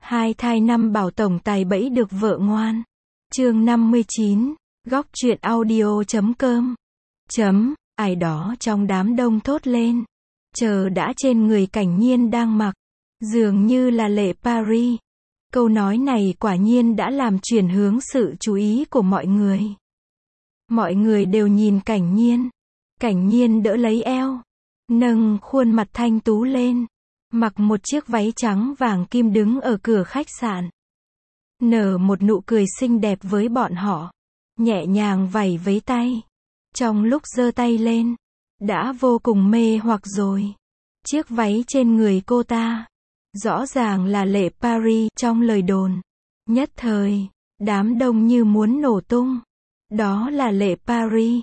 Hai thai năm bảo tổng tài bẫy được vợ ngoan. Chương 59, góc truyện audio.com. Ai đó trong đám đông thốt lên. Chờ đã trên người Cảnh Nhiên đang mặc. Dường như là Lệ Paris. Câu nói này quả nhiên đã làm chuyển hướng sự chú ý của mọi người. Mọi người đều nhìn Cảnh Nhiên. Cảnh Nhiên đỡ lấy eo. Nâng khuôn mặt thanh tú lên. Mặc một chiếc váy trắng vàng kim đứng ở cửa khách sạn. Nở một nụ cười xinh đẹp với bọn họ. Nhẹ nhàng vẩy với tay. Trong lúc giơ tay lên. Đã vô cùng mê hoặc rồi. Chiếc váy trên người cô ta. Rõ ràng là Lệ Paris trong lời đồn. Nhất thời, đám đông như muốn nổ tung. Đó là Lệ Paris.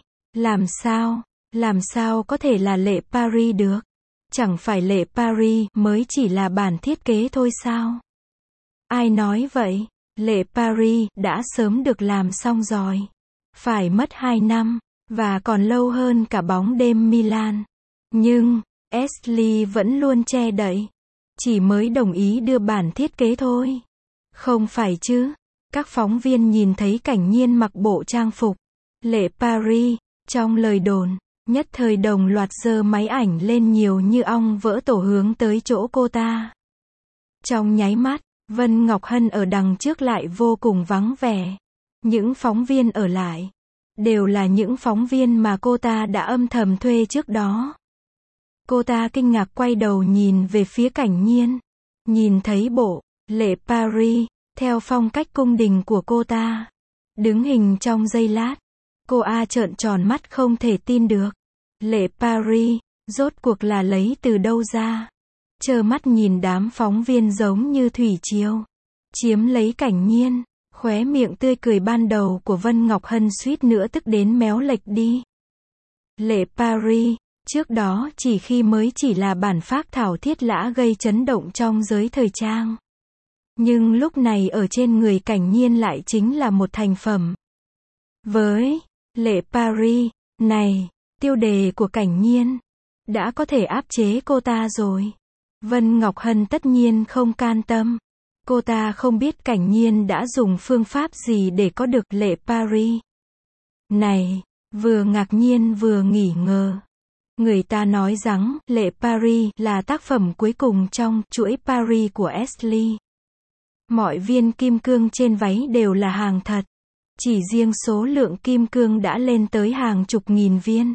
Làm sao có thể là Lệ Paris được? Chẳng phải Lệ Paris mới chỉ là bản thiết kế thôi sao? Ai nói vậy? Lệ Paris đã sớm được làm xong rồi. Phải mất 2 năm, và còn lâu hơn cả bóng đêm Milan. Nhưng, Ashley vẫn luôn che đậy. Chỉ mới đồng ý đưa bản thiết kế thôi. Không phải chứ? Các phóng viên nhìn thấy Cảnh Nhiên mặc bộ trang phục Lệ Paris trong lời đồn, nhất thời đồng loạt giơ máy ảnh lên nhiều như ong vỡ tổ hướng tới chỗ cô ta. Trong nháy mắt, Vân Ngọc Hân ở đằng trước lại vô cùng vắng vẻ. Những phóng viên ở lại đều là những phóng viên mà cô ta đã âm thầm thuê trước đó. Cô ta kinh ngạc quay đầu nhìn về phía Cảnh Nhiên. Nhìn thấy bộ Lệ Paris theo phong cách cung đình của cô ta. Đứng hình trong giây lát, cô trợn tròn mắt không thể tin được. Lệ Paris, rốt cuộc là lấy từ đâu ra? Trơ mắt nhìn đám phóng viên giống như thủy triều chiếm lấy Cảnh Nhiên, khóe miệng tươi cười ban đầu của Vân Ngọc Hân suýt nữa tức đến méo lệch đi. Lệ Paris, trước đó mới chỉ là bản phác thảo thiết lã gây chấn động trong giới thời trang. Nhưng lúc này ở trên người Cảnh Nhiên lại chính là một thành phẩm. Với Lệ Paris này, tiêu đề của Cảnh Nhiên đã có thể áp chế cô ta rồi. Vân Ngọc Hân tất nhiên không can tâm. Cô ta không biết Cảnh Nhiên đã dùng phương pháp gì để có được Lệ Paris này, vừa ngạc nhiên vừa nghỉ ngờ. Người ta nói rằng Lệ Paris là tác phẩm cuối cùng trong chuỗi Paris của Ashley. Mọi viên kim cương trên váy đều là hàng thật. Chỉ riêng số lượng kim cương đã lên tới hàng chục nghìn viên.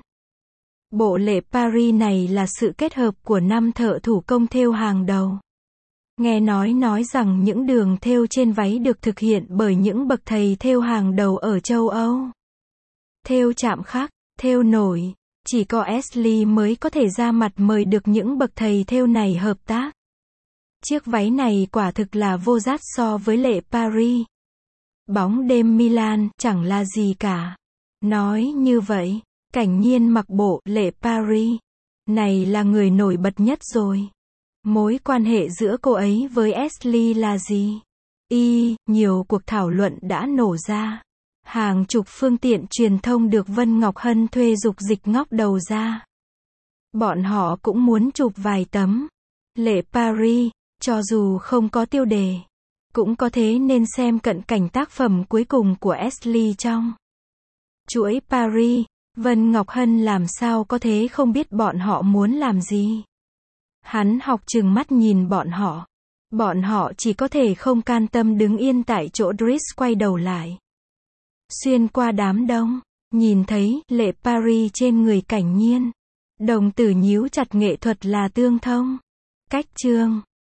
Bộ Lệ Paris này là sự kết hợp của 5 thợ thủ công thêu hàng đầu. Nghe nói rằng những đường thêu trên váy được thực hiện bởi những bậc thầy thêu hàng đầu ở châu Âu. Thêu chạm khắc, thêu nổi, chỉ có Ashley mới có thể ra mặt mời được những bậc thầy thêu này hợp tác. Chiếc váy này quả thực là vô dát so với Lệ Paris. Bóng đêm Milan chẳng là gì cả. Nói như vậy, Cảnh Nhiên mặc bộ Lệ Paris này là người nổi bật nhất rồi. Mối quan hệ giữa cô ấy với Ashley là gì? Nhiều cuộc thảo luận đã nổ ra. Hàng chục phương tiện truyền thông được Vân Ngọc Hân thuê dục dịch ngóc đầu ra. Bọn họ cũng muốn chụp vài tấm Lệ Paris, cho dù không có tiêu đề, cũng có thế nên xem cận cảnh tác phẩm cuối cùng của Ashley trong chuỗi Paris. Vân Ngọc Hân làm sao có thế không biết bọn họ muốn làm gì. Hắn học trừng mắt nhìn bọn họ. Bọn họ chỉ có thể không can tâm đứng yên tại chỗ. Dries quay đầu lại. Xuyên qua đám đông, nhìn thấy Lệ Paris trên người Cảnh Nhiên. Đồng tử nhíu chặt, nghệ thuật là tương thông. Cách chương